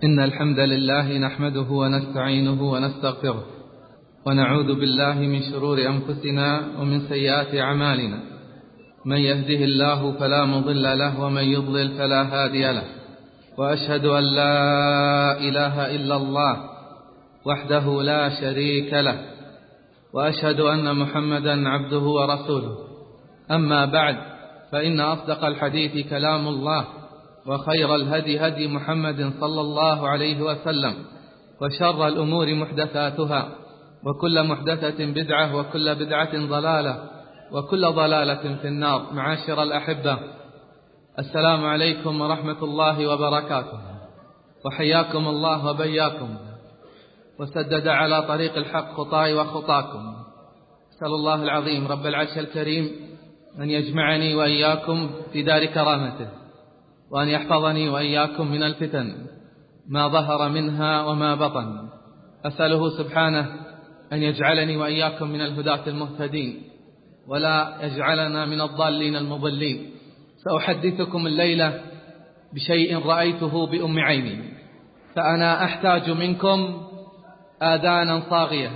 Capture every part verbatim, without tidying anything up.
إن الحمد لله نحمده ونستعينه ونستغفره ونعوذ بالله من شرور أنفسنا ومن سيئات أعمالنا. من يهده الله فلا مضل له ومن يضلل فلا هادي له، وأشهد أن لا إله إلا الله وحده لا شريك له، وأشهد أن محمدا عبده ورسوله. أما بعد، فإن أصدق الحديث كلام الله، وخير الهدي هدي محمد صلى الله عليه وسلم، وشر الأمور محدثاتها، وكل محدثة بدعة، وكل بدعة ضلالة، وكل ضلالة في النار. معاشر الأحبة، السلام عليكم ورحمة الله وبركاته، وحياكم الله وبياكم، وسدد على طريق الحق خطاي وخطاكم. أسأل الله العظيم رب العرش الكريم أن يجمعني وإياكم في دار كرامته، وأن يحفظني وإياكم من الفتن ما ظهر منها وما بطن. أسأله سبحانه أن يجعلني وإياكم من الهداة المهتدين، ولا يجعلنا من الضالين المضلين. سأحدثكم الليلة بشيء رأيته بأم عيني، فأنا أحتاج منكم آذانا صاغية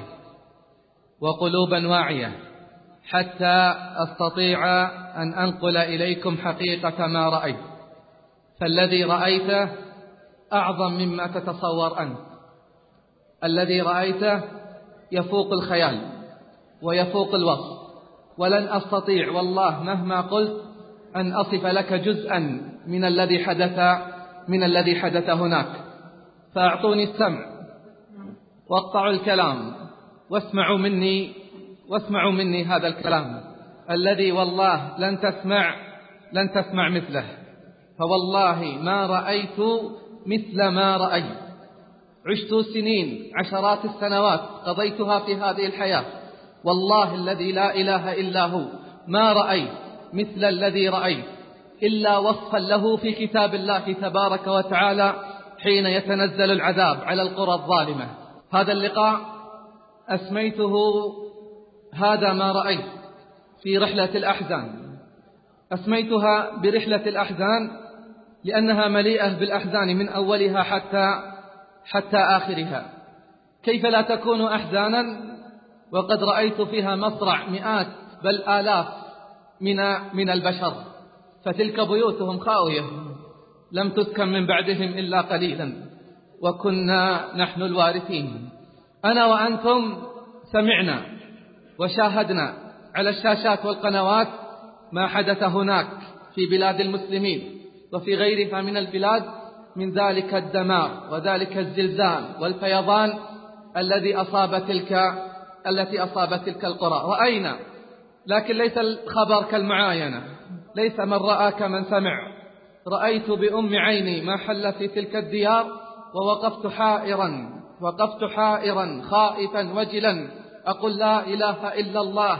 وقلوبا واعية حتى أستطيع أن أنقل إليكم حقيقة ما رأيت. فالذي رأيته أعظم مما تتصور أنت. الذي رأيته يفوق الخيال ويفوق الوصف، ولن أستطيع والله مهما قلت أن أصف لك جزءا من الذي حدث من الذي حدث هناك. فأعطوني السمع واقطعوا الكلام واسمعوا مني واسمعوا مني هذا الكلام الذي والله لن تسمع لن تسمع مثله. فوالله ما رأيت مثل ما رأيت. عشت سنين، عشرات السنوات قضيتها في هذه الحياة، والله الذي لا إله إلا هو ما رأيت مثل الذي رأيت إلا وصفا له في كتاب الله تبارك وتعالى حين يتنزل العذاب على القرى الظالمة. هذا اللقاء أسميته هذا ما رأيت في رحلة الأحزان. أسميتها برحلة الأحزان لأنها مليئة بالأحزان من أولها حتى حتى آخرها. كيف لا تكون أحزانا وقد رأيت فيها مصرع مئات بل آلاف من من البشر، فتلك بيوتهم خاوية لم تسكن من بعدهم إلا قليلا، وكنا نحن الوارثين. أنا وأنتم سمعنا وشاهدنا على الشاشات والقنوات ما حدث هناك في بلاد المسلمين وفي غيرها من البلاد من ذلك الدمار وذلك الزلزال والفيضان الذي أصاب تلك التي أصابت تلك القرى. رأينا، لكن ليس الخبر كالمعاينة، ليس من رأى كمن سمع. رأيت بأم عيني ما حل في تلك الديار، ووقفت حائرا وقفت حائرا خائفا وجلا أقول لا إله إلا الله،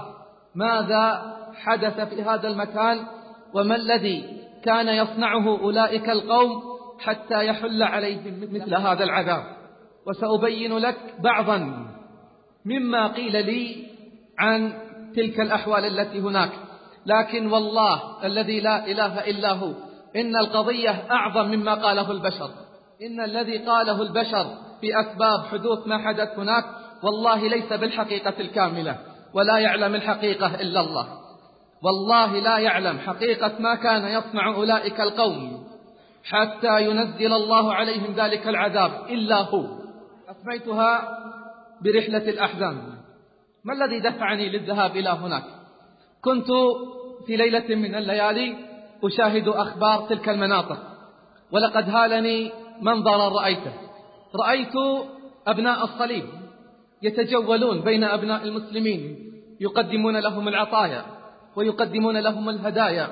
ماذا حدث في هذا المكان؟ وما الذي كان يصنعه أولئك القوم حتى يحل عليهم مثل هذا العذاب؟ وسأبين لك بعضا مما قيل لي عن تلك الأحوال التي هناك. لكن والله الذي لا إله إلا هو إن القضية أعظم مما قاله البشر. إن الذي قاله البشر في أسباب حدوث ما حدث هناك والله ليس بالحقيقة الكاملة، ولا يعلم الحقيقة إلا الله. والله لا يعلم حقيقة ما كان يصنع أولئك القوم حتى ينزل الله عليهم ذلك العذاب إلا هو. أسميتها برحلة الأحزان. ما الذي دفعني للذهاب إلى هناك؟ كنت في ليلة من الليالي أشاهد أخبار تلك المناطق، ولقد هالني منظرا رأيته. رأيت أبناء الصليب يتجولون بين أبناء المسلمين، يقدمون لهم العطايا ويقدمون لهم الهدايا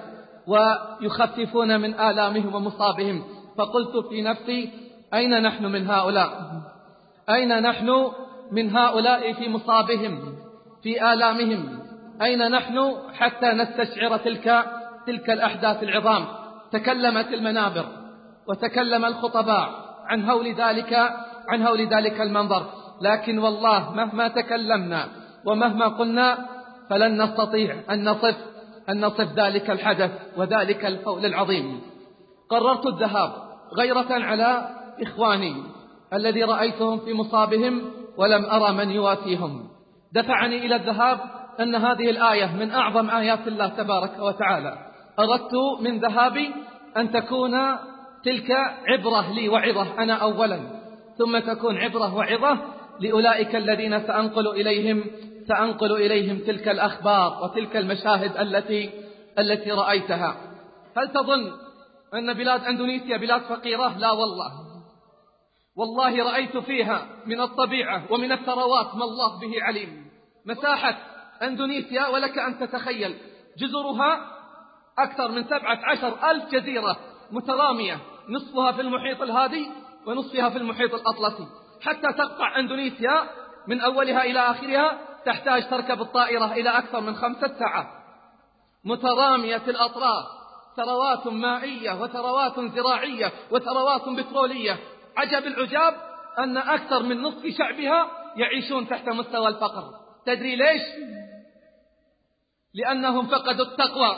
ويخففون من آلامهم ومصابهم. فقلت في نفسي أين نحن من هؤلاء؟ أين نحن من هؤلاء في مصابهم في آلامهم؟ أين نحن حتى نستشعر تلك تلك الأحداث العظام؟ تكلمت المنابر وتكلم الخطباء عن هول ذلك عن هول ذلك المنظر، لكن والله مهما تكلمنا ومهما قلنا فلن نستطيع أن نصف أن نصف ذلك الحدث وذلك الهول العظيم. قررت الذهاب غيرة على إخواني الذي رأيتهم في مصابهم ولم أرى من يواسيهم دفعني إلى الذهاب أن هذه الآية من أعظم آيات الله تبارك وتعالى. أردت من ذهابي أن تكون تلك عبرة لي وعظة أنا أولا، ثم تكون عبرة وعظة لأولئك الذين سأنقل إليهم سأنقل إليهم تلك الأخبار وتلك المشاهد التي التي رأيتها. هل تظن أن بلاد أندونيسيا بلاد فقيرة؟ لا والله، والله رأيت فيها من الطبيعة ومن الثروات ما الله به عليم. مساحة أندونيسيا ولك أن تتخيل جزرها أكثر من سبعة عشر ألف جزيرة مترامية، نصفها في المحيط الهادي ونصفها في المحيط الأطلسي. حتى تقطع أندونيسيا من أولها إلى آخرها تحتاج تركب الطائرة إلى أكثر من خمسة ساعات. مترامية الأطراف، ثروات مائية وثروات زراعية وثروات بترولية. عجب العجاب أن أكثر من نصف شعبها يعيشون تحت مستوى الفقر. تدري ليش؟ لأنهم فقدوا التقوى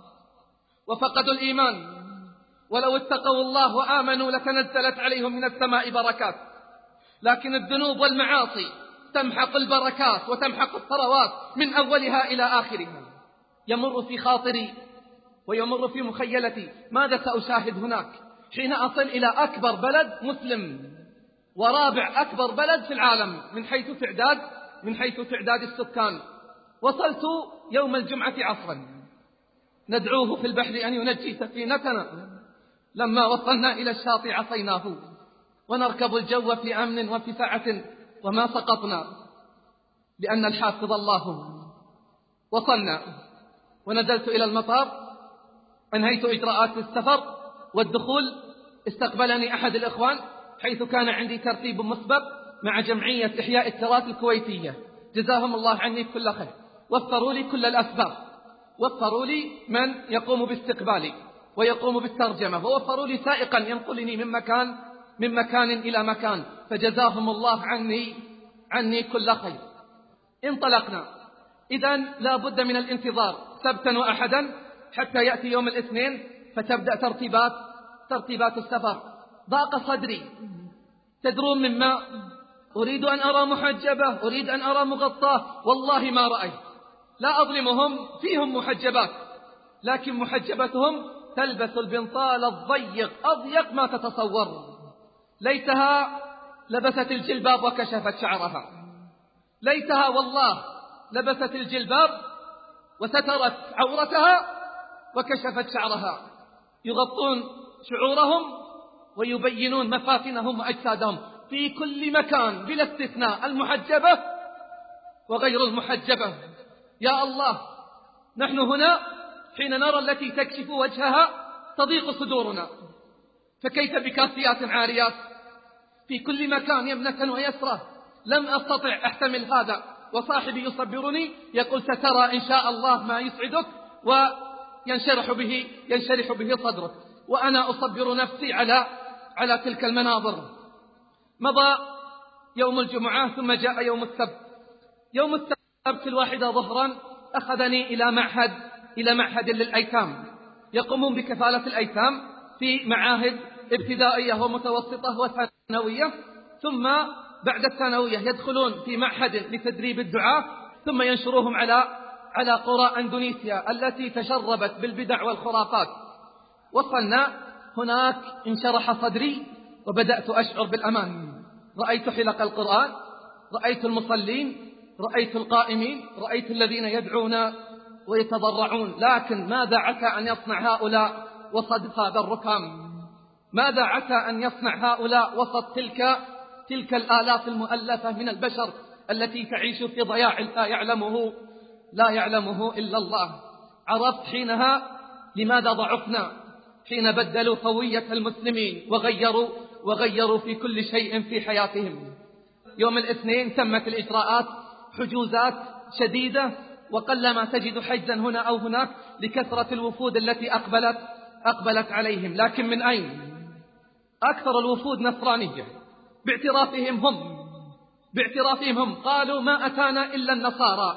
وفقدوا الإيمان. ولو اتقوا الله وآمنوا لتنزلت عليهم من السماء بركات، لكن الذنوب والمعاصي تمحق البركات وتمحق الثروات من أولها إلى آخرها. يمر في خاطري ويمر في مخيلتي ماذا سأشاهد هناك حين أصل إلى أكبر بلد مسلم ورابع أكبر بلد في العالم من حيث تعداد من حيث تعداد السكان. وصلت يوم الجمعة عصرا ندعوه في البحر أن ينجي سفينتنا. لما وصلنا إلى الشاطئ عصيناه ونركب الجو في أمن وفي سعة وما سقطنا لأن الحافظ الله. وصلنا ونزلت إلى المطار، أنهيت إجراءات السفر والدخول. استقبلني أحد الإخوان حيث كان عندي ترتيب مسبق مع جمعية إحياء التراث الكويتية، جزاهم الله عني كل خير. وفروا لي كل الأسباب، وفروا لي من يقوم باستقبالي ويقوم بالترجمة، ووفروا لي سائقا ينقلني من مكان من مكان إلى مكان، فجزاهم الله عني عني كل خير. انطلقنا. إذن لا بد من الانتظار سبتا وأحدا حتى يأتي يوم الاثنين فتبدأ ترتيبات ترتيبات السفر. ضاق صدري، تدرون مما أريد أن أرى محجبة، أريد أن أرى مغطاة، والله ما رأيت. لا أظلمهم، فيهم محجبات، لكن محجبتهم تلبس البنطال الضيق أضيق ما تتصور. ليتها لبست الجلباب وكشفت شعرها، ليتها والله لبست الجلباب وسترت عورتها وكشفت شعرها. يغطون شعورهم ويبينون مفاتنهم وأجسادهم في كل مكان بلا استثناء، المحجبة وغير المحجبة. يا الله، نحن هنا حين نرى التي تكشف وجهها تضيق صدورنا، فكيف بكاسيات عاريات في كل مكان يمنة ويسرة. لم أستطع أحتمل هذا، وصاحبي يصبرني يقول سترى إن شاء الله ما يسعدك وينشرح به ينشرح به صدرك، وأنا أصبر نفسي على على تلك المناظر. مضى يوم الجمعة ثم جاء يوم السبت. يوم السبت الواحدة ظهرا أخذني إلى معهد إلى معهد للأيتام، يقومون بكفالة الأيتام في معاهد ابتدائية ومتوسطة وثانوية، ثم بعد الثانوية يدخلون في معهد لتدريب الدعاة، ثم ينشروهم على على قرى أندونيسيا التي تشربت بالبدع والخرافات. وصلنا هناك انشرح صدري وبدأت أشعر بالأمان. رأيت حلق القرآن، رأيت المصلين، رأيت القائمين، رأيت الذين يدعون ويتضرعون. لكن ماذا عسى أن يصنع هؤلاء وسط هذا الركام؟ ماذا عسى أن يصنع هؤلاء وسط تلك تلك الآلاف المؤلفة من البشر التي تعيش في ضياع لا يعلمه لا يعلمه إلا الله؟ عرفت حينها لماذا ضعفنا، حين بدلوا هوية المسلمين وغيروا وغيروا في كل شيء في حياتهم. يوم الاثنين تمت الإجراءات، حجوزات شديدة، وقلما تجد حجزا هنا أو هناك لكثرة الوفود التي أقبلت أقبلت عليهم. لكن من أين؟ أكثر الوفود نصرانية باعترافهم هم باعترافهم هم قالوا ما أتانا إلا النصارى،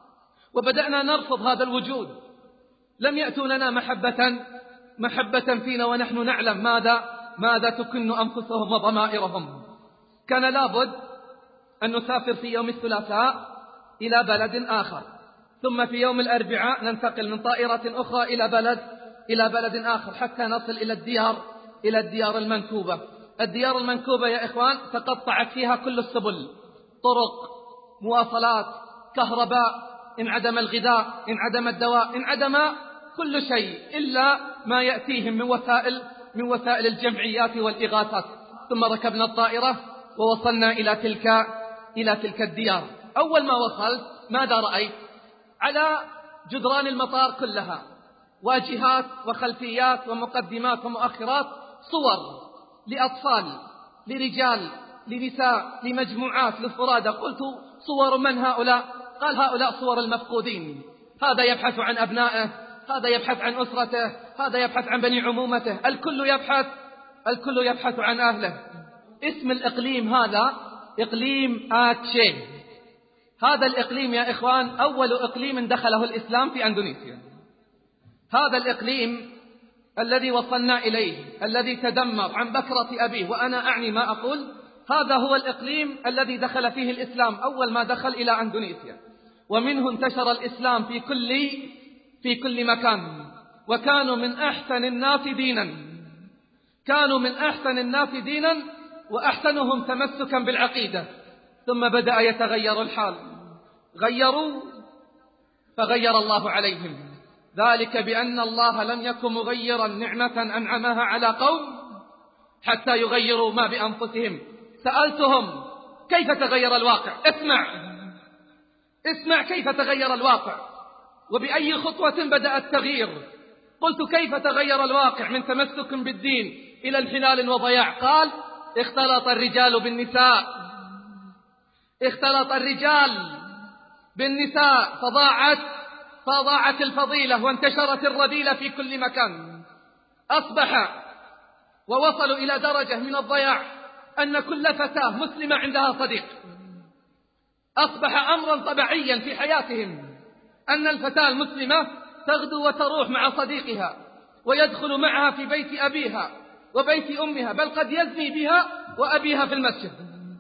وبدأنا نرفض هذا الوجود. لم يأتوا لنا محبة محبة فينا ونحن نعلم ماذا ماذا تكن أنفسهم وضمائرهم. كان لابد أن نسافر في يوم الثلاثاء إلى بلد آخر، ثم في يوم الأربعاء ننتقل من طائرة أخرى إلى بلد إلى بلد آخر حتى نصل إلى الديار إلى الديار المنكوبة. الديار المنكوبة يا إخوان تقطعت فيها كل السبل، طرق، مواصلات، كهرباء، انعدم الغذاء، انعدم الدواء، انعدم كل شيء إلا ما يأتيهم من وسائل من وسائل الجمعيات والإغاثات. ثم ركبنا الطائرة ووصلنا إلى تلك إلى تلك الديار. أول ما وصلت ماذا رأيت؟ على جدران المطار كلها واجهات وخلفيات ومقدمات ومؤخرات صور لأطفال، لرجال، لنساء، لمجموعات، لفرادى. قلت صور من هؤلاء؟ قال هؤلاء صور المفقودين، هذا يبحث عن أبنائه، هذا يبحث عن أسرته، هذا يبحث عن بني عمومته، الكل يبحث الكل يبحث عن أهله. اسم الإقليم هذا إقليم آتشي. هذا الإقليم يا إخوان أول إقليم دخله الإسلام في أندونيسيا. هذا الإقليم الذي وصلنا إليه الذي تدمر عن بكرة أبيه، وأنا أعني ما أقول، هذا هو الإقليم الذي دخل فيه الإسلام أول ما دخل إلى أندونيسيا، ومنه انتشر الإسلام في كل في كل مكان. وكانوا من أحسن الناس دينا كانوا من أحسن الناس دينا وأحسنهم تمسكا بالعقيدة. ثم بدأ يتغير الحال، غيروا فغير الله عليهم، ذلك بأن الله لم يكن مغيرا نعمة أنعمها على قوم حتى يغيروا ما بأنفسهم. سألتهم كيف تغير الواقع؟ اسمع اسمع كيف تغير الواقع وبأي خطوة بدأ التغيير. قلت كيف تغير الواقع من تمسك بالدين إلى انحلال وضياع؟ قال اختلط الرجال بالنساء اختلط الرجال بالنساء فضاعت فضاعت الفضيلة وانتشرت الرذيلة في كل مكان. أصبح ووصلوا إلى درجة من الضياع أن كل فتاة مسلمة عندها صديق. أصبح أمرا طبيعيا في حياتهم أن الفتاة المسلمة تغدو وتروح مع صديقها ويدخل معها في بيت أبيها وبيت أمها، بل قد يزني بها وأبيها في المسجد،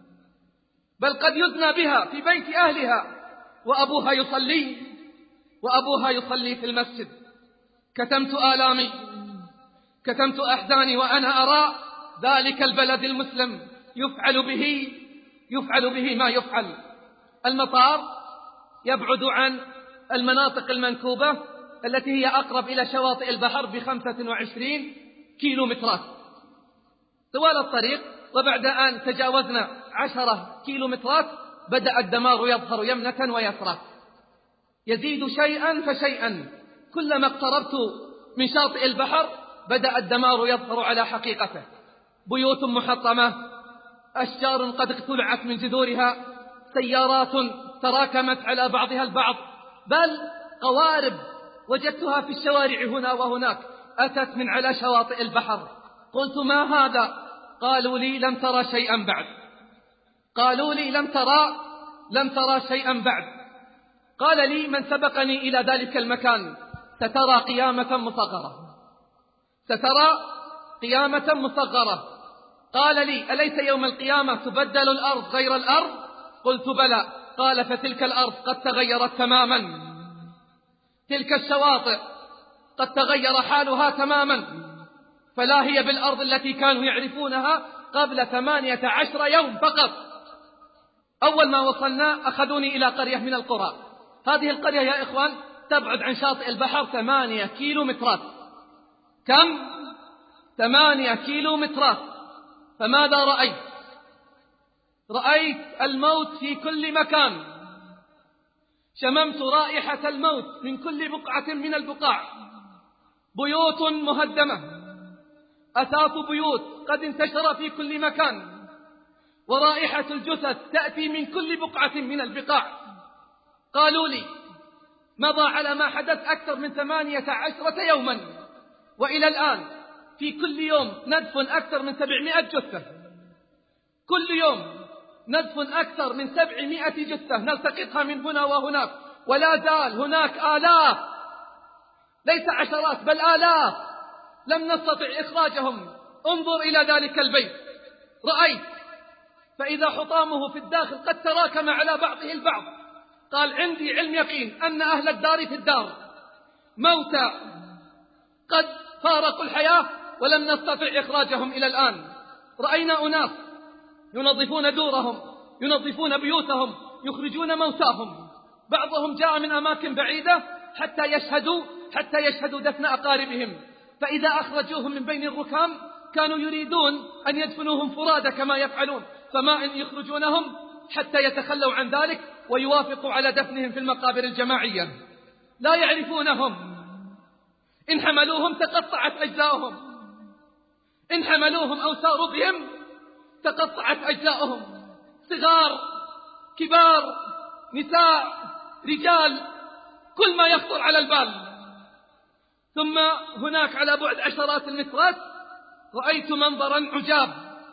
بل قد يزنى بها في بيت أهلها وأبوها يصلي وأبوها يصلي في المسجد. كتمت آلامي كتمت أحزاني وأنا أرى ذلك البلد المسلم يفعل به يفعل به ما يفعل. المطار يبعد عن المناطق المنكوبة التي هي أقرب إلى شواطئ البحر بخمسة وعشرين كيلو مترات طوال الطريق. وبعد أن تجاوزنا عشرة كيلو مترات بدأ الدمار يظهر يمنة ويسرى، يزيد شيئا فشيئا. كلما اقتربت من شاطئ البحر بدأ الدمار يظهر على حقيقته. بيوت محطمة، أشجار قد اقتلعت من جذورها، سيارات تراكمت على بعضها البعض، بل قوارب وجدتها في الشوارع هنا وهناك أتت من على شواطئ البحر. قلت ما هذا؟ قالوا لي لم ترى شيئا بعد قالوا لي لم ترى لم ترى شيئا بعد. قال لي من سبقني إلى ذلك المكان سترى قيامة مصغرة سترى قيامة مصغرة. قال لي أليس يوم القيامة تبدل الأرض غير الأرض؟ قلت بلى. قال فتلك الأرض قد تغيرت تماما، تلك الشواطئ قد تغير حالها تماما، فلا هي بالأرض التي كانوا يعرفونها قبل ثمانية عشر يوم فقط. أول ما وصلنا أخذوني إلى قرية من القرى. هذه القرية يا إخوان تبعد عن شاطئ البحر ثمانية كيلو مترات. كم؟ ثمانية كيلو مترات. فماذا رأيت؟ رأيت الموت في كل مكان، شممت رائحة الموت من كل بقعة من البقاع. بيوت مهدمة، أثاث بيوت قد انتشر في كل مكان، ورائحة الجثث تأتي من كل بقعة من البقاع. قالوا لي مضى على ما حدث أكثر من ثمانية عشرة يوما، وإلى الآن في كل يوم ندفن أكثر من سبعمائة جثة، كل يوم ندفن أكثر من سبعمائة جثة نلتقطها من هنا وهناك، ولا زال هناك آلاف، ليس عشرات بل آلاف لم نستطع إخراجهم انظر إلى ذلك البيت، رأيت فإذا حطامه في الداخل قد تراكم على بعضه البعض. قال عندي علم يقين أن أهل الدار في الدار موتى قد فارقوا الحياة ولم نستطع إخراجهم إلى الآن. رأينا أناس ينظفون دورهم، ينظفون بيوتهم، يخرجون موتاهم، بعضهم جاء من أماكن بعيدة حتى يشهدوا حتى يشهدوا دفن أقاربهم، فإذا أخرجوهم من بين الركام كانوا يريدون أن يدفنوهم فرادى كما يفعلون، فما إن يخرجونهم حتى يتخلوا عن ذلك ويوافقوا على دفنهم في المقابر الجماعية. لا يعرفونهم، إن حملوهم تقطعت أجزاؤهم، إن حملوهم أو ساروا بهم تقطعت أجزاؤهم، صغار كبار نساء رجال، كل ما يخطر على البال. ثم هناك على بعد عشرات المترات رأيت منظرا عجاب،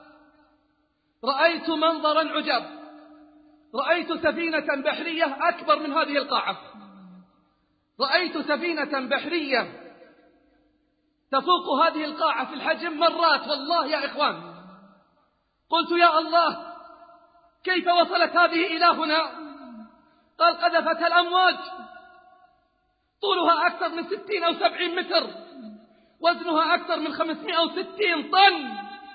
رأيت منظرا عجاب رأيت سفينة بحرية أكبر من هذه القاعة، رأيت سفينة بحرية تفوق هذه القاعة في الحجم مرات، والله يا إخوان. قلت يا الله كيف وصلت هذه إلى هنا؟ قال قذفتها الأمواج، طولها أكثر من ستين أو سبعين متر، وزنها أكثر من خمسمائة وستين طن،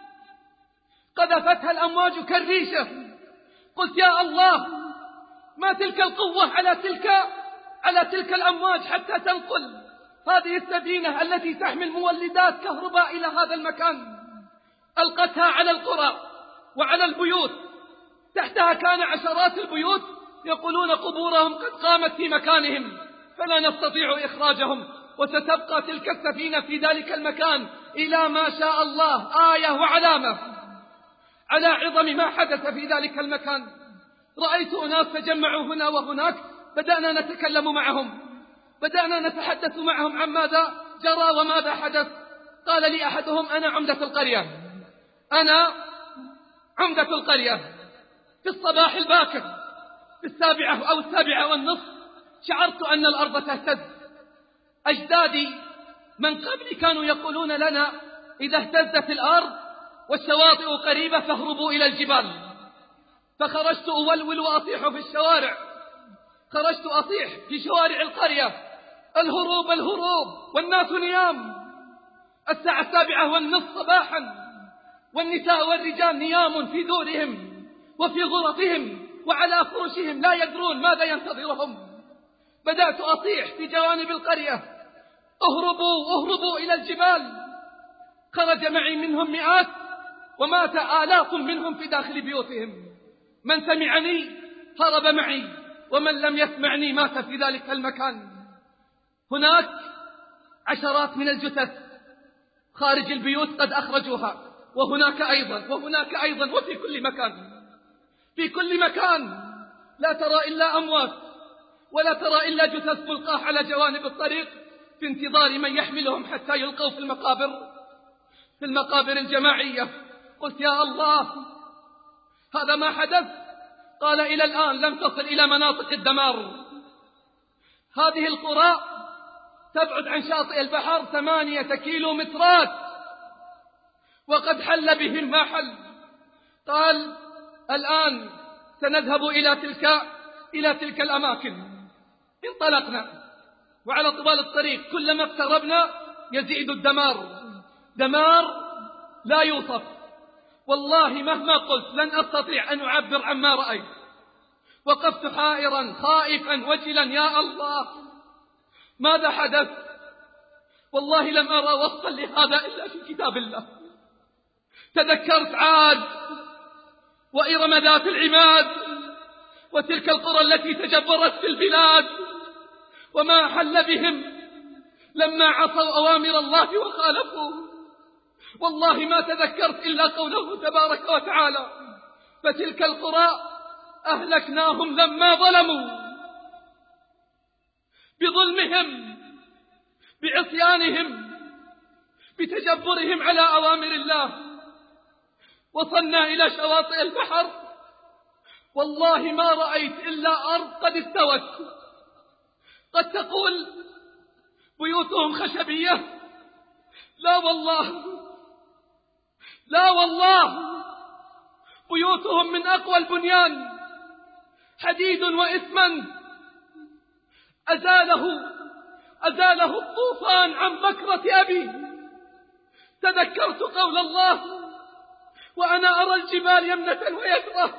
قذفتها الأمواج كالريشة. قلت يا الله ما تلك القوة على تلك على تلك الأمواج حتى تنقل هذه السفينة التي تحمل مولدات كهرباء إلى هذا المكان. ألقتها على القرى وعلى البيوت، تحتها كان عشرات البيوت يقولون قبورهم قد قامت في مكانهم فلا نستطيع إخراجهم، وستبقى تلك السفينة في ذلك المكان إلى ما شاء الله، آية وعلامة على عظم ما حدث في ذلك المكان. رأيت أناس تجمعوا هنا وهناك، بدأنا نتكلم معهم، بدأنا نتحدث معهم عن ماذا جرى وماذا حدث. قال لي أحدهم أنا عمدة القرية، أنا عمدة القرية. في الصباح الباكر في السابعة أو السابعة والنصف شعرت أن الأرض تهتز. أجدادي من قبل كانوا يقولون لنا إذا اهتزت الأرض والشواطئ قريبة فاهربوا إلى الجبال. فخرجت أولول وأصيح في الشوارع، خرجت أصيح في شوارع القرية الهروب الهروب، والناس نيام. الساعة السابعة والنصف صباحا والنساء والرجال نيام في دورهم وفي غرفهم وعلى فرشهم لا يدرون ماذا ينتظرهم. بدأت أصيح في جوانب القرية اهربوا اهربوا إلى الجبال. خرج معي منهم مئات ومات آلاف منهم في داخل بيوتهم. من سمعني هرب معي، ومن لم يسمعني مات في ذلك المكان. هناك عشرات من الجثث خارج البيوت قد أخرجوها، وهناك أيضا وهناك أيضا وفي كل مكان، في كل مكان لا ترى إلا أموات ولا ترى إلا جثث ملقاة على جوانب الطريق في انتظار من يحملهم حتى يلقوا في المقابر في المقابر الجماعية. قلت يا الله هذا ما حدث. قال إلى الآن لم تصل إلى مناطق الدمار. هذه القرى تبعد عن شاطئ البحر ثمانية كيلو مترات وقد حل بهم ما حل. قال الآن سنذهب إلى تلك إلى تلك الأماكن. انطلقنا وعلى طوال الطريق كلما اقتربنا يزيد الدمار، دمار لا يوصف. والله مهما قلت لن أستطيع أن أعبر عما رأيت. وقفت حائرا خائفا وجلا، يا الله ماذا حدث؟ والله لم أرى وصفا لهذا إلا في كتاب الله. تذكرت عاد وإرم ذات العماد وتلك القرى التي تجبرت في البلاد وما حل بهم لما عصوا أوامر الله وخالفوه. والله ما تذكرت إلا قوله تبارك وتعالى فتلك القرى أهلكناهم لما ظلموا، بظلمهم بعصيانهم بتجبرهم على أوامر الله. وصلنا إلى شواطئ البحر، والله ما رأيت إلا أرض قد استوت. قد تقول بيوتهم خشبية، لا والله لا والله، بيوتهم من أقوى البنيان، حديد وإسمنت، أزاله أزاله الطوفان عن بكرة أبي. تذكرت قول الله: وأنا أرى الجبال يمنة ويسرى،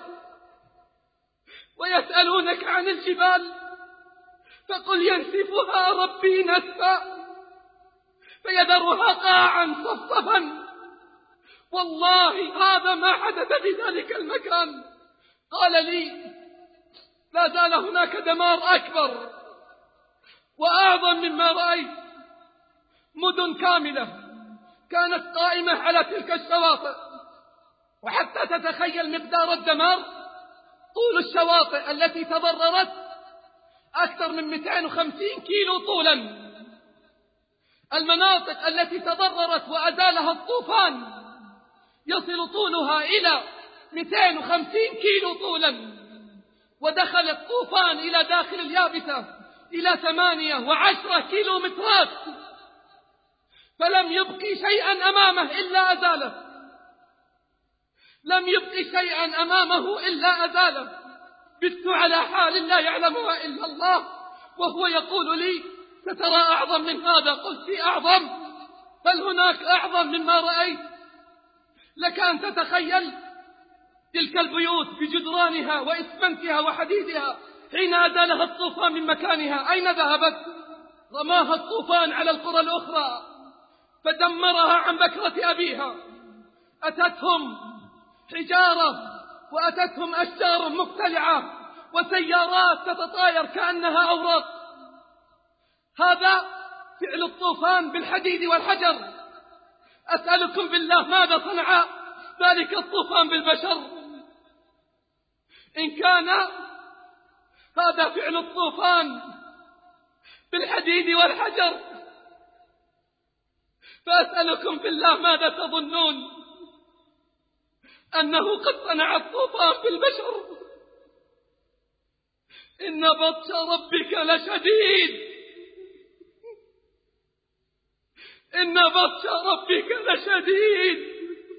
ويسألونك عن الجبال فقل ينسفها ربي نسفا فيذرها قاعا صفصفا. والله هذا ما حدث في ذلك المكان. قال لي: لا زال هناك دمار أكبر وأعظم مما رأيت. مدن كاملة كانت قائمة على تلك الشواطئ، وحتى تتخيل مقدار الدمار، طول الشواطئ التي تضررت أكثر من مئتين وخمسين كيلو طولا. المناطق التي تضررت وأزالها الطوفان يصل طولها إلى مئتين وخمسين كيلو طولا، ودخل الطوفان إلى داخل اليابسة إلى ثمانية وعشرة كيلو مترات، فلم يبقي شيئا أمامه إلا أزاله. لم يبقي شيئا أمامه إلا أزاله. بت على حال لا يعلمها إلا الله، وهو يقول لي: سترى أعظم من هذا. قلت: أعظم؟ بل هناك أعظم مما رأيت. لك أن تتخيل تلك البيوت بجدرانها وإسمنتها وحديدها حين أزالها الطوفان من مكانها أين ذهبت؟ رماها الطوفان على القرى الأخرى فدمرها عن بكرة أبيها. أتتهم حجارة وأتتهم أشجار مقتلعة وسيارات تتطاير كأنها أوراق. هذا فعل الطوفان بالحديد والحجر. أسألكم بالله ماذا صنع ذلك الطوفان بالبشر؟ إن كان هذا فعل الطوفان بالحديد والحجر، فأسألكم بالله ماذا تظنون أنه قد صنع الطوفان بالبشر؟ إن بطش ربك لشديد، إن بطش ربك لشديد،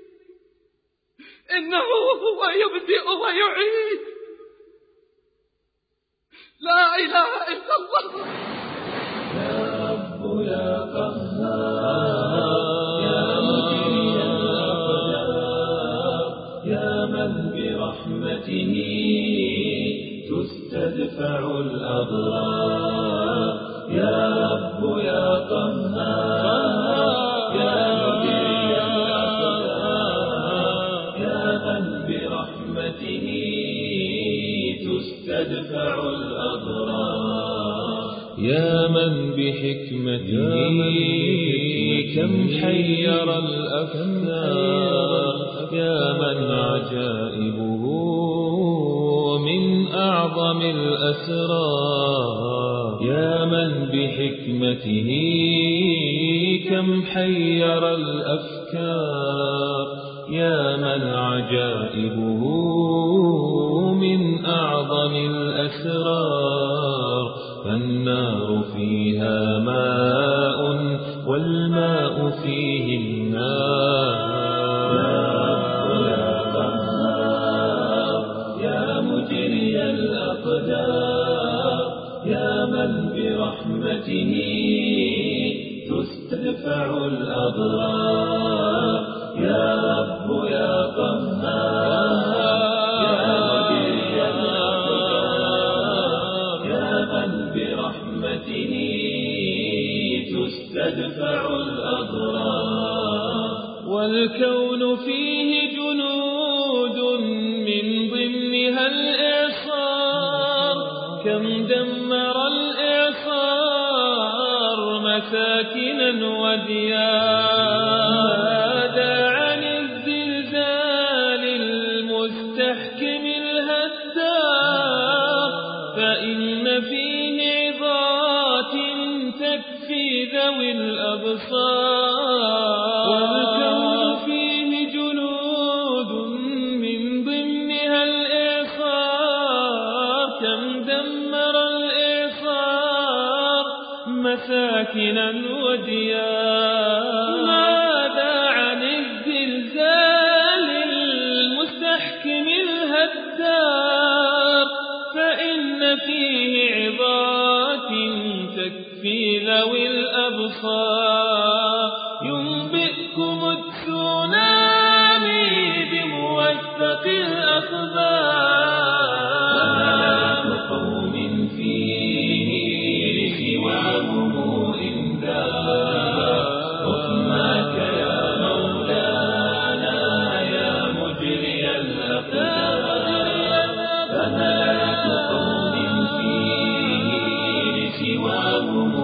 إنه هو يبدئ ويعيد. لا إله إلا الله. يا رب يا قهار، يا مجري الأقدار، يا من برحمته تستدفع الأضرار. يا رب يا قهار، يا مجري الأقدار، يا من برحمته تستدفع الأضرار. يا من بحكمته كم حير الأفكار. يا من عجائبه من أعظم الأسرار. يا من بحكمته كم حير الأفكار. يا من عجائبه من أعظم الأسرار. فالنار فيها ماء والماء فيه النار. يا رب يا قهار، يا مجري الأقدار، يا من برحمته تستدفع الأضرار. يا رب يا قهار، يا مجري الأقدار، يا من برحمته تستدفع الأضرار. والكون فيه جنود من ضمنها الإعصار. كم دمر الإعصار مساكنا وديار. عن الزلزال المستحكم الهدار. فإن فيه عظات تكفي ذوي الأبصار. والكون فيه جنود من ضمنها الإعصار. كم دمر الإعصار مساكنا وديار. ماذا عن الزلزال فيه عظات تكفي ذوي الأبصار ينبئكم التسونامي بموثق الأخبار وهلاك قوم فيه سواهم إنذار رحمك يا مولانا يا مجري الأقدار فهلاك قوم فيه سواهم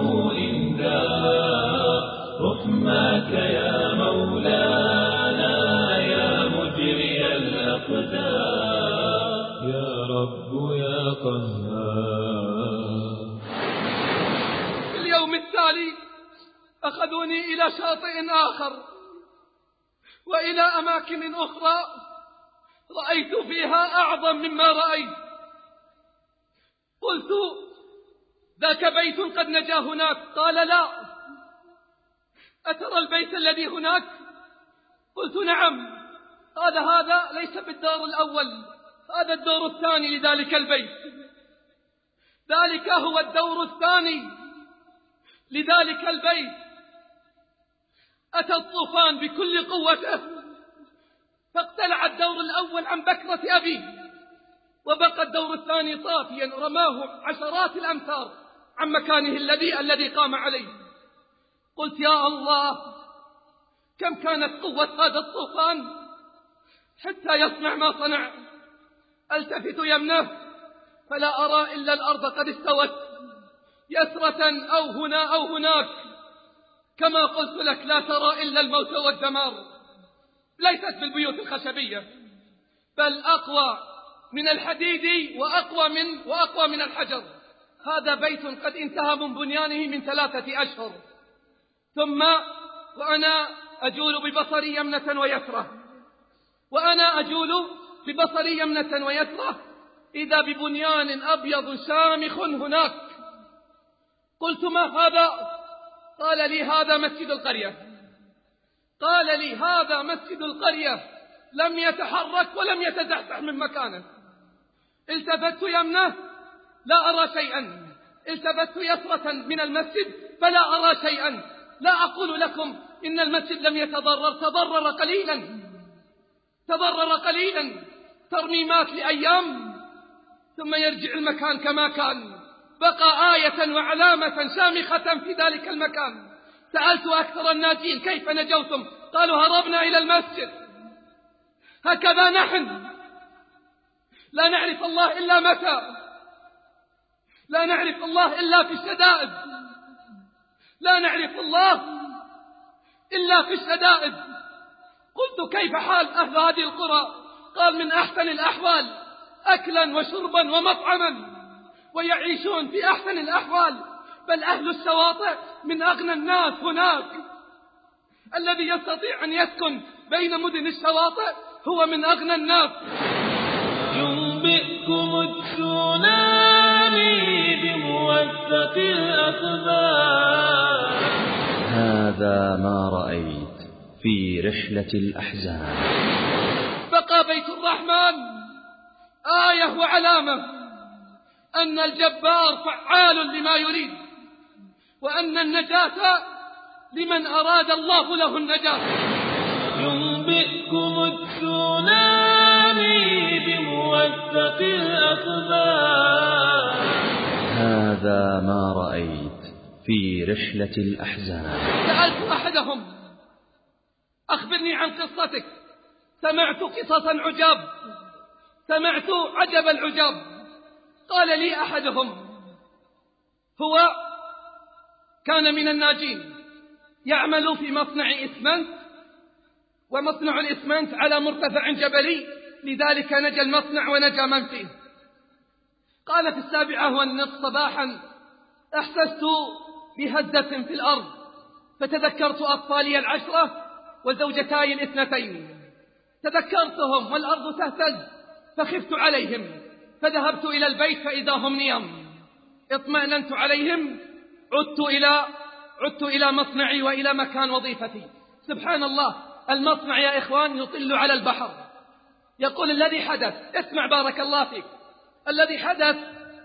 إنذار رحمك يا مولانا يا مجري الأقدار يا رب يا قهار. في اليوم التالي أخذوني إلى شاطئ آخر وإلى أماكن أخرى رأيت فيها أعظم مما رأيت. قلت ذاك بيت قد نجا هناك؟ قال لا. أترى البيت الذي هناك؟ قلت نعم. قال هذا ليس بالدور الأول، هذا الدور الثاني لذلك البيت، ذلك هو الدور الثاني لذلك البيت. أتى الطوفان بكل قوته فاقتلع الدور الأول عن بكرة أبي، وبقى الدور الثاني طافيا رماه عشرات الأمتار عن مكانه الذي الذي قام عليه. قلت يا الله، كم كانت قوة هذا الطوفان حتى يصنع ما صنع. التفت يمنه فلا أرى إلا الأرض قد استوت يسرة أو هنا أو هناك. كما قلت لك لا ترى إلا الموت والدمار. ليست بالبيوت الخشبية، بل أقوى من الحديد وأقوى من وأقوى من الحجر. هذا بيت قد انتهى من بنيانه من ثلاثة أشهر. ثم وأنا أجول ببصري يمنة ويسرة وأنا أجول ببصري يمنة ويسرة إذا ببنيان أبيض شامخ هناك. قلت ما هذا؟ قال لي هذا مسجد القرية. قال لي هذا مسجد القرية. لم يتحرك ولم يتزحزح من مكانه. التفت يمنه لا أرى شيئا، التفت يسرة من المسجد فلا أرى شيئا. لا أقول لكم إن المسجد لم يتضرر، تضرر قليلا تضرر قليلا ترميمات لأيام ثم يرجع المكان كما كان. بقى آية وعلامة شامخة في ذلك المكان. سألت أكثر الناجين كيف نجوتم؟ قالوا هربنا إلى المسجد. هكذا نحن لا نعرف الله إلا متى، لا نعرف الله إلا في الشدائد، لا نعرف الله إلا في الشدائد. قلت كيف حال أهل هذه القرى؟ قال من أحسن الأحوال أكلا وشربا ومطعما، ويعيشون في أحسن الأحوال. بل أهل الشواطئ من أغنى الناس هناك. الذي يستطيع أن يسكن بين مدن الشواطئ هو من أغنى الناس. ينبئكم التسونامي بموثق الأخبار هذا ما رأيت في رحلة الأحزان. بقى بيت الرحمن آية وعلامة أن الجبار فعال لما يريد، وأن النجاة لمن أراد الله له النجاة. ينبئكم التسونامي بموثق الأخبار هذا ما رأيت في رحلة الأحزان. سألت أحدهم أخبرني عن قصتك. سمعت قصصا عجاب، سمعت عجب العجاب. قال لي أحدهم هو كان من الناجين يعمل في مصنع إسمنت، ومصنع الإسمنت على مرتفع جبلي، لذلك نجا المصنع ونجا من فيه. قال في السابعة والنصف صباحا أحسست بهزة في الأرض، فتذكرت أطفالي العشرة وزوجتاي الاثنتين، تذكرتهم والأرض تهتز فخفت عليهم، فذهبت إلى البيت فإذا هم نيام. اطمأننت عليهم، عدت إلى عدت إلى مصنعي وإلى مكان وظيفتي. سبحان الله، المصنع يا إخوان يطل على البحر. يقول الذي حدث، اسمع بارك الله فيك، الذي حدث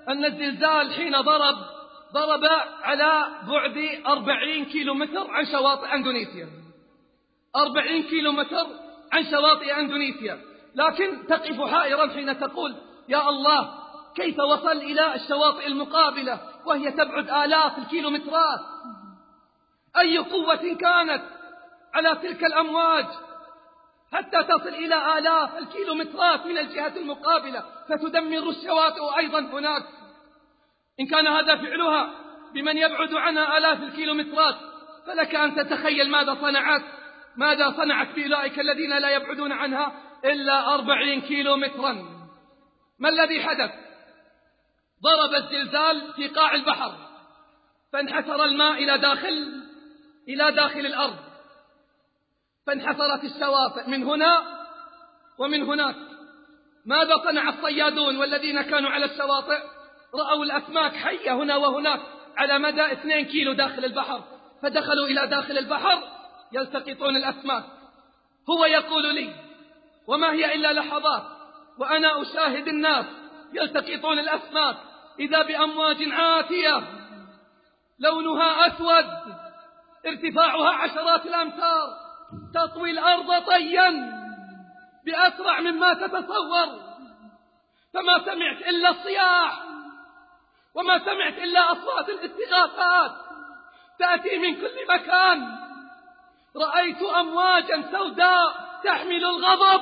أن الزلزال حين ضرب ضرب على بعد أربعين كيلومتر عن شواطئ أندونيسيا، أربعين كيلومتر عن شواطئ أندونيسيا، لكن تقف حائرا حين تقول يا الله كيف وصل إلى الشواطئ المقابلة وهي تبعد آلاف الكيلومترات؟ أي قوة كانت على تلك الأمواج حتى تصل إلى آلاف الكيلومترات من الجهة المقابلة فتدمر الشواطئ أيضا هناك؟ إن كان هذا فعلها بمن يبعد عنها آلاف الكيلومترات، فلك أن تتخيل ماذا صنعت ماذا صنعت بأولئك الذين لا يبعدون عنها إلا أربعين كيلومترا. ما الذي حدث؟ ضرب الزلزال في قاع البحر فانحسر الماء إلى داخل إلى داخل الأرض، فانحسرت الشواطئ من هنا ومن هناك. ماذا صنع الصيادون والذين كانوا على الشواطئ؟ رأوا الأسماك حية هنا وهناك على مدى اثنين كيلو داخل البحر، فدخلوا إلى داخل البحر يلتقطون الأسماك. هو يقول لي وما هي إلا لحظات وأنا أشاهد الناس يلتقطون الأسماك إذا بأمواج عاتية لونها أسود ارتفاعها عشرات الأمتار تطوي الأرض طيا بأسرع مما تتصور، فما سمعت إلا الصياح وما سمعت إلا أصوات الاستغاثات تأتي من كل مكان. رأيت أمواجا سوداء تحمل الغضب،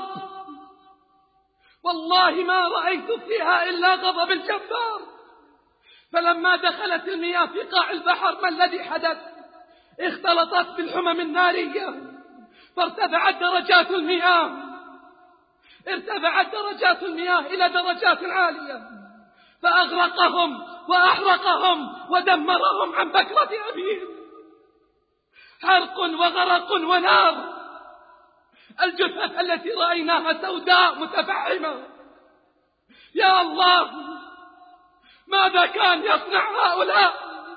والله ما رأيت فيها إلا غضب الجبار. فلما دخلت المياه في قاع البحر ما الذي حدث؟ اختلطت بالحمم النارية فارتفعت درجات المياه ارتفعت درجات المياه إلى درجات عالية فأغرقهم وأحرقهم ودمرهم عن بكرة أبيهم. حرق وغرق ونار. الجثث التي رأيناها سوداء متفحمة. يا الله ماذا كان يصنع هؤلاء؟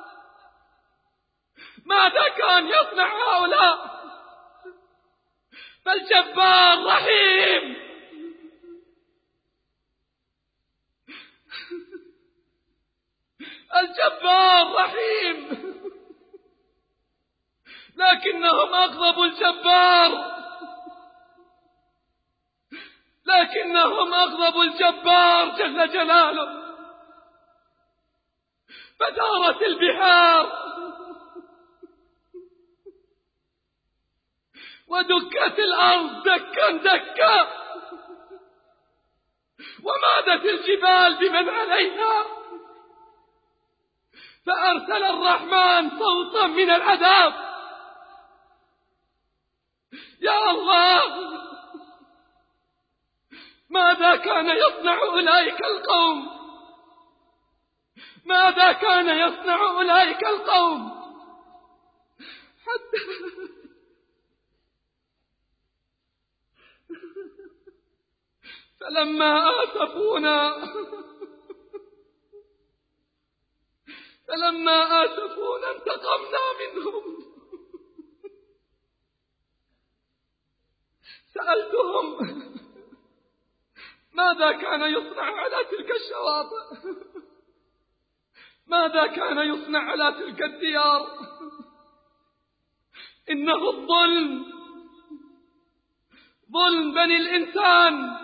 ماذا كان يصنع هؤلاء؟ فالجبار رحيم. الجبار رحيم، لكنهم أغضبوا الجبار لكنهم أغضبوا الجبار جل جلاله، فدارت البحار ودكت الأرض دكا دكا ومادت الجبال بمن عليها، فأرسل الرحمن صوتا من العذاب. يا الله ماذا كان يصنع أولئك القوم؟ ماذا كان يصنع أولئك القوم؟ حتى فلما آسفونا فلما آسفونا انتقمنا منهم. سألتهم ماذا كان يصنع على تلك الشواطئ؟ ماذا كان يصنع على تلك الديار؟ إنه الظلم، ظلم بني الإنسان،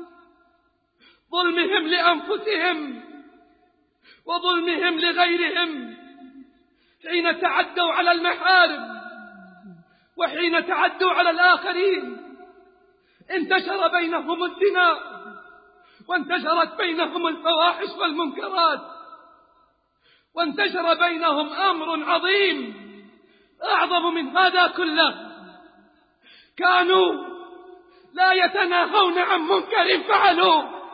ظلمهم لأنفسهم وظلمهم لغيرهم حين تعدوا على المحارم وحين تعدوا على الآخرين. انتشر بينهم الزنا وانتشرت بينهم الفواحش والمنكرات وانتشر بينهم أمر عظيم أعظم من هذا كله. كانوا لا يتناهون عن منكر فعلوه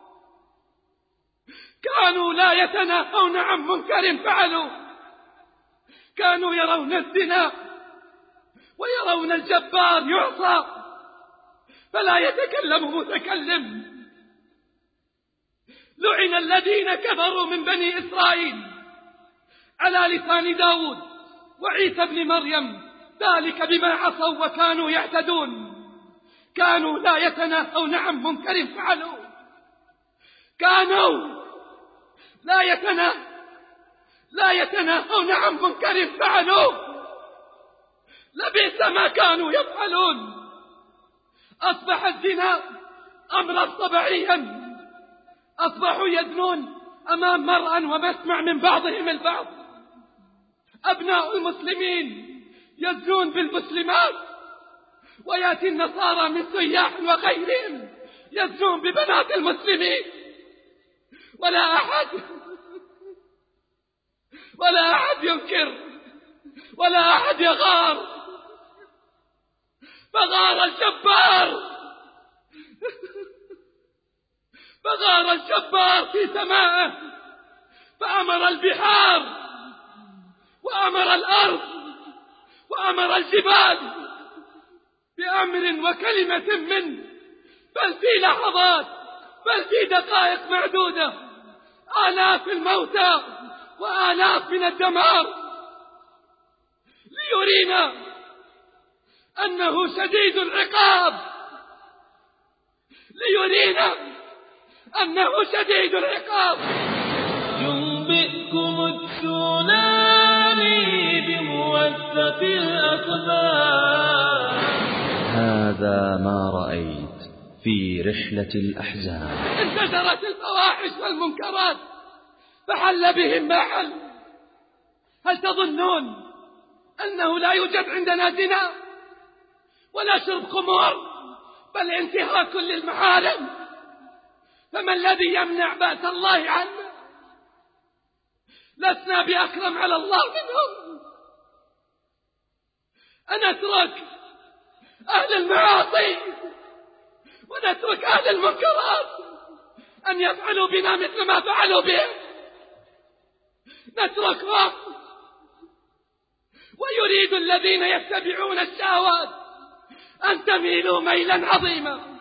كانوا لا يتناهون عن منكر فعلوه كانوا يرون الزنا ويرون الجبار يعصى فلا يتكلم متكلم. لعن الذين كفروا من بني إسرائيل على لسان داود وعيسى ابن مريم، ذلك بما عصوا وكانوا يعتدون. كانوا لا يتناهون عن منكر فعلوه كانوا لا يتنا لا يتناهون عن منكر فعلوه، لبئس ما كانوا يفعلون. أصبح الزنا أمرا طبيعيا، أصبحوا يدنون أمام مرأى ومسمع من بعضهم البعض. أبناء المسلمين يزنون بالمسلمات، ويأتي النصارى من سياح وغيرهم يزنون ببنات المسلمين، ولا أحد ولا أحد ينكر ولا أحد يغار. فغار الجبار فغار الجبار في سمائه، فأمر البحار وأمر الأرض وأمر الجبال بأمر وكلمة منه، بل في لحظات بل في دقائق معدودة آلاف الموتى وآلاف من الدمار، ليرينا أنه شديد العقاب، ليرينا أنه شديد العقاب. ينبئكم التسونامي بموثق الأخبار. هذا ما رأيت في رحلة الأحزان. انتشرت الفواحش والمنكرات فحل بهم ما حل. هل تظنون أنه لا يوجد عندنا زنا ولا شرب خمور، بل انتهاك للمحارم؟ فما الذي يمنع بأس الله عنا؟ لسنا بأكرم على الله منهم. أن نترك أهل المعاصي ونترك أهل المنكرات أن يفعلوا بنا مثل ما فعلوا بهم، نتركهم. ويريد الذين يتبعون الشهوات أن تميلوا ميلا عظيما،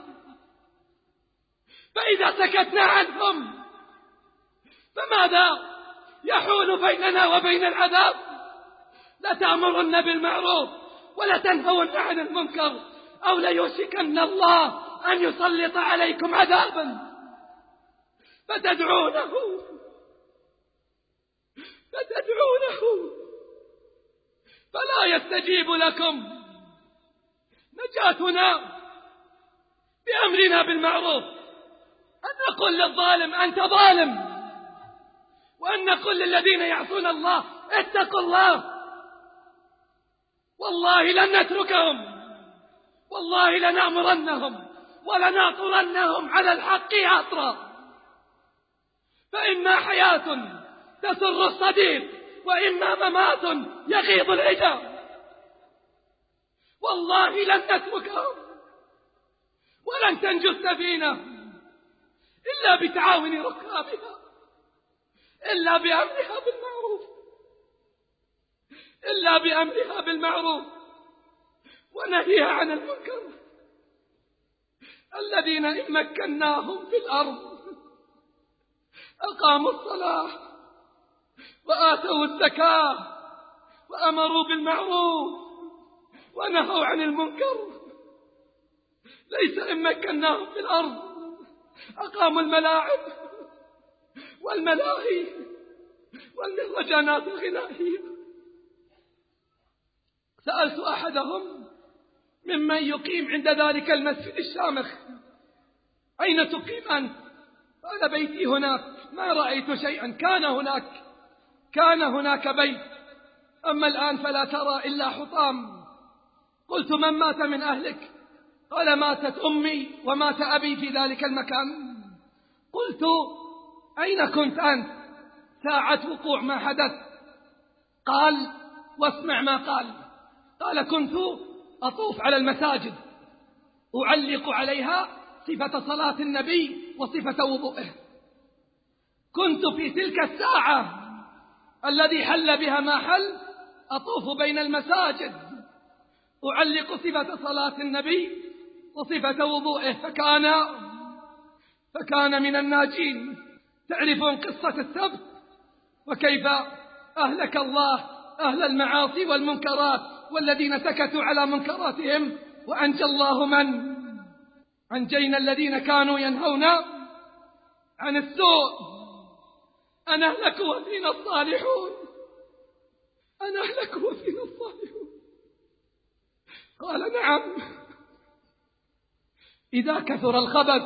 فإذا سكتنا عنهم فماذا يحول بيننا وبين العذاب؟ لتأمرن بالمعروف ولتنهون عن المنكر، أو ليوشكن الله أن يسلط عليكم عذابا فتدعونه فتدعونه فلا يستجيب لكم. نجاتنا بأمرنا بالمعروف، أن نقول للظالم أنت ظالم، وأن نقول للذين يعصون الله اتقوا الله. والله لن نتركهم، والله لنأمرنهم ولنعطرنهم على الحق عطرا. فإما حياة تسر الصديق، وإما ممات يغيظ العجاب. والله لن نتركهم، ولن تنجو السفينة إلا بتعاون ركابها، إلا بأمرها بالمعروف إلا بأمرها بالمعروف ونهيها عن المنكر. الذين إن مكناهم في الأرض أقاموا الصلاة وآتوا الزكاة وأمروا بالمعروف ونهوا عن المنكر. ليس إن مكناهم في الأرض أقاموا الملاعب والملاهي والمهرجانات الغنائية. سألت أحدهم ممن يقيم عند ذلك المسجد الشامخ أين تقيم أنت؟ قال بيتي هناك. ما رأيت شيئا. كان هناك كان هناك بيت، أما الآن فلا ترى إلا حطام. قلت من مات من أهلك؟ قال ماتت أمي ومات أبي في ذلك المكان. قلت أين كنت أنت ساعة وقوع ما حدث؟ قال واسمع ما قال قال كنت أطوف على المساجد أعلق عليها صفة صلاة النبي وصفة وضوئه. كنت في تلك الساعة الذي حل بها ما حل أطوف بين المساجد أعلق صفة صلاة النبي وصفة وضوئه، فكان فكان من الناجين. تعرفون قصة السبت وكيف أهلك الله أهل المعاصي والمنكرات والذين سكتوا على منكراتهم، وأنجى الله من أنجينا الذين كانوا ينهون عن السوء. أنهلك وفينا الصالحون أنهلك وفينا الصالحون. قال نعم، إذا كثر الخبث،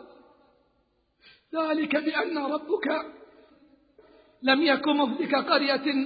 ذلك بأن ربك لم يكن مهلك قرية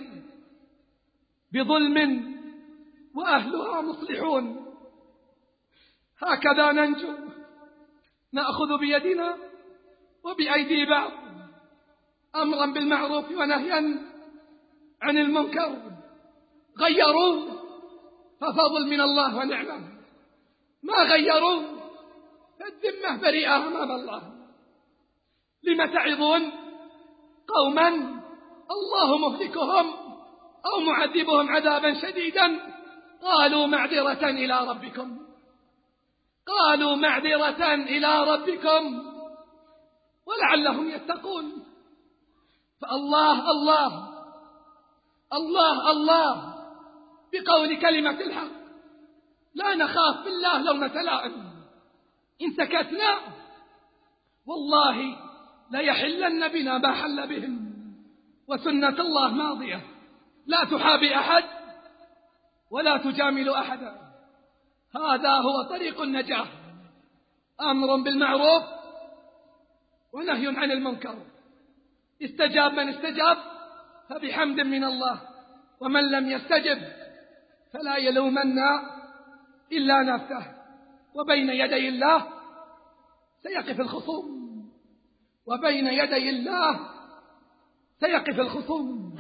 بظلم وأهلها مصلحون. هكذا ننجو، نأخذ بيدنا وبأيدي بعض، أمرا بالمعروف ونهيا عن المنكر. غيروا ففضل من الله ونعمة، ما غيروا فالذمة بريئة أمام الله. لم تعظون قوما الله مهلكهم أو معذبهم عذابا شديدا؟ قالوا معذرة إلى ربكم قالوا معذرة إلى ربكم ولعلهم يتقون. فالله الله الله الله بقول كلمة الحق، لا نخاف بالله لومة لائم. إن سكتنا والله ليحلن بنا ما حل بهم، وسنة الله ماضية، لا تحابي أحد ولا تجامل أحدا. هذا هو طريق النجاة، أمر بالمعروف ونهي عن المنكر. استجاب من استجاب فبحمد من الله، ومن لم يستجب فلا يلومن إلا نفسه. وبين يدي الله سيقف الخصوم وبين يدي الله سيقف الخصوم.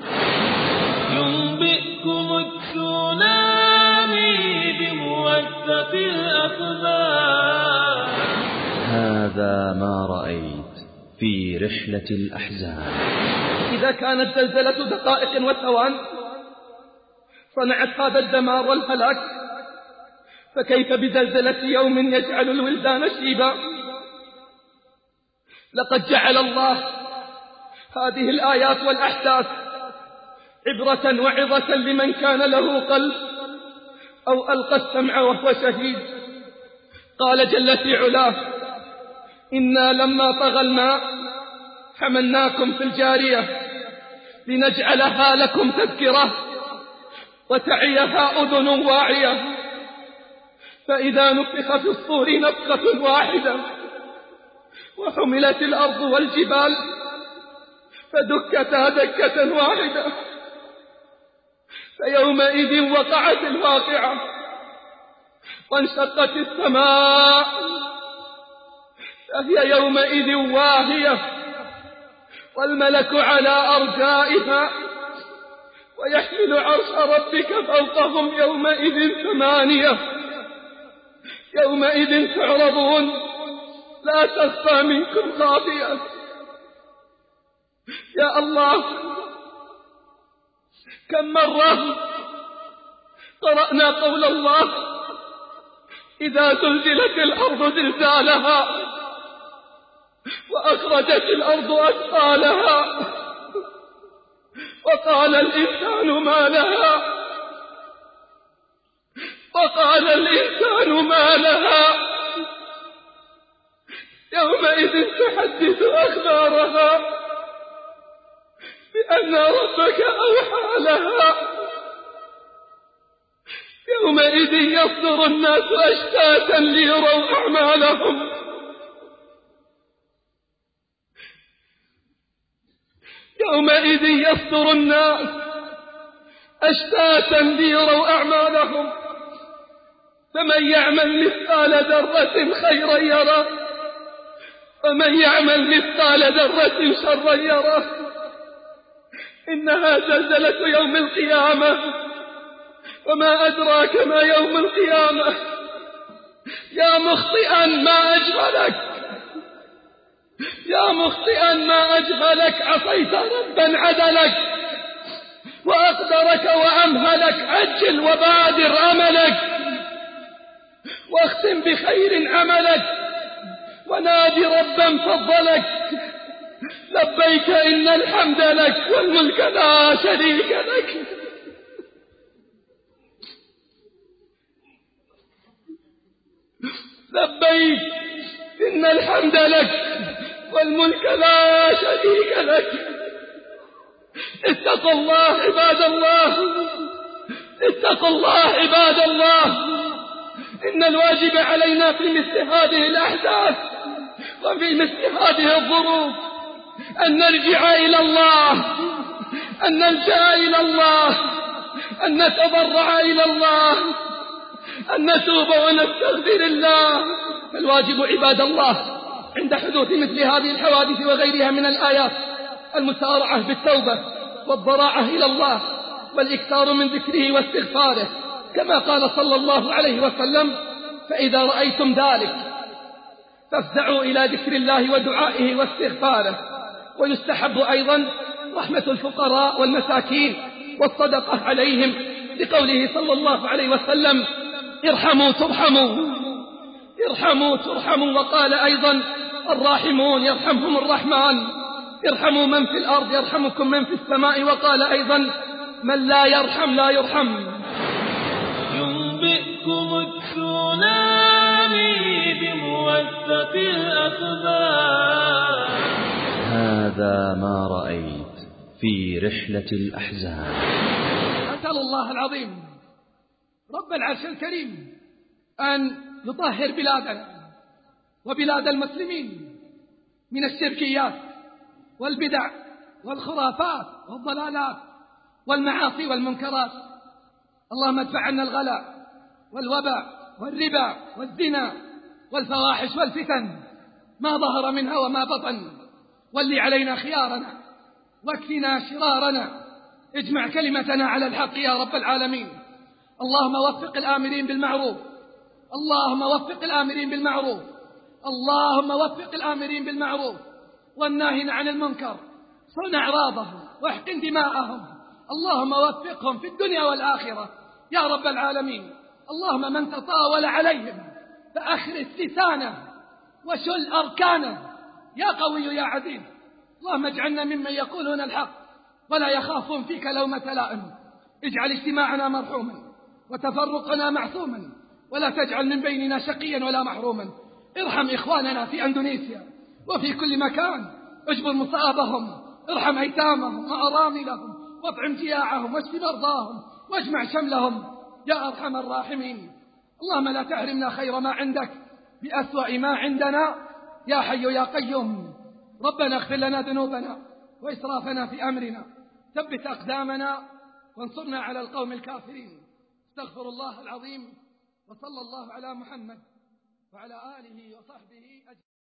ينبئكم التسونامي بموثق الأخبار. هذا ما رأيت في رحلة الأحزان. إذا كانت زلزلة دقائق وثوان صنعت هذا الدمار والهلاك، فكيف بزلزلة يوم يجعل الولدان شيبا؟ لقد جعل الله هذه الآيات والأحداث عبرة وعظة لمن كان له قلب أو ألقى السمع وهو شهيد. قال جل في علاه: إنا لما طغى الماء حملناكم في الجارية لنجعلها لكم تذكرة وتعيها أذن واعية. فإذا نفخ في الصور نفخة واحدة وحملت الأرض والجبال فدكتا دكة واحدة فيومئذ وقعت الواقعة وانشقت السماء فهي يومئذ واهية والملك على أرجائها ويحمل عرش ربك فوقهم يومئذ ثمانية. يومئذ تعرضون لا تخفى منكم خافية. يا الله، كم مرة قرأنا قول الله: إذا زلزلت الأرض زلزالها وأخرجت الأرض أثقالها وقال الإنسان ما لها وقال الإنسان ما لها يومئذ تحدث أخبارها بأن ربك أوحى لها. يومئذ يصدر الناس أشتاتا ليروا أعمالهم. يومئذ يصدر الناس أشتاتا ليروا أعمالهم، فمن يعمل مثقال ذرة خيرا يره ومن يعمل مثقال ذرة شرا يره. إنها زلزلة يوم القيامة، وما أدراك ما يوم القيامة. يا مخطئا ما أجهلك يا مخطئا ما أجهلك عصيت ربا عدلك وأقدرك وأمهلك. عجل وبادر أملك واختم بخير عملك ونادي ربا فضلك. لبيك إن الحمد لك والملك لا شريك لك. لبيك إن الحمد لك والملك لا شريك لك. اتقوا الله عباد الله، اتقوا الله عباد الله. إن الواجب علينا في مثل هذه الأحداث وفي مثل هذه الظروف أن نرجع إلى الله، أن نلجأ إلى الله، أن نتضرع إلى الله، أن نتوب ونستغفر الله. الواجب عباد الله عند حدوث مثل هذه الحوادث وغيرها من الآيات المسارعة بالتوبة والضراعة إلى الله والإكثار من ذكره واستغفاره، كما قال صلى الله عليه وسلم: فإذا رأيتم ذلك فافزعوا إلى ذكر الله ودعائه واستغفاره. ويستحب أيضا رحمة الفقراء والمساكين والصدقة عليهم، لقوله صلى الله عليه وسلم: ارحموا ترحموا، ارحموا ترحموا. وقال أيضا: الراحمون يرحمهم الرحمن، ارحموا من في الأرض يرحمكم من في السماء. وقال أيضا: من لا يرحم لا يرحم. ينبئكم التسونامي بموثق الأخبار. هذا ما رأيت في رحلة الأحزان. أسأل الله العظيم رب العرش الكريم أن يطهر بلادنا وبلاد المسلمين من الشركيات والبدع والخرافات والضلالات والمعاصي والمنكرات. اللهم ادفع عنا الغلاء والوباء والربا والزنا والفواحش والفتن ما ظهر منها وما بطن. ولي علينا خيارنا واكفنا شرارنا، اجمع كلمتنا على الحق يا رب العالمين. اللهم وفق الآمرين بالمعروف، اللهم وفق الآمرين بالمعروف، اللهم وفق الآمرين بالمعروف والناهين عن المنكر، صن أعراضهم واحقن دماءهم. اللهم وفقهم في الدنيا والآخرة يا رب العالمين. اللهم من تطاول عليهم فأخرس لسانه وشل أركانه يا قوي يا عزيز. اللهم اجعلنا ممن يقولون الحق ولا يخافون فيك لومة لائم. اجعل اجتماعنا مرحوما وتفرقنا معصوما، ولا تجعل من بيننا شقيا ولا محروما. ارحم إخواننا في أندونيسيا وفي كل مكان، اجبر مصابهم، ارحم أيتامهم وأراملهم، واطعم جياعهم واشف مرضاهم واجمع شملهم يا أرحم الراحمين. اللهم لا تحرمنا خير ما عندك بأسوأ ما عندنا يا حي يا قيوم. ربنا اغفر لنا ذنوبنا وإسرافنا في أمرنا، ثبت أقدامنا وانصرنا على القوم الكافرين. استغفر الله العظيم، وصلى الله على محمد وعلى آله وصحبه أجمعين.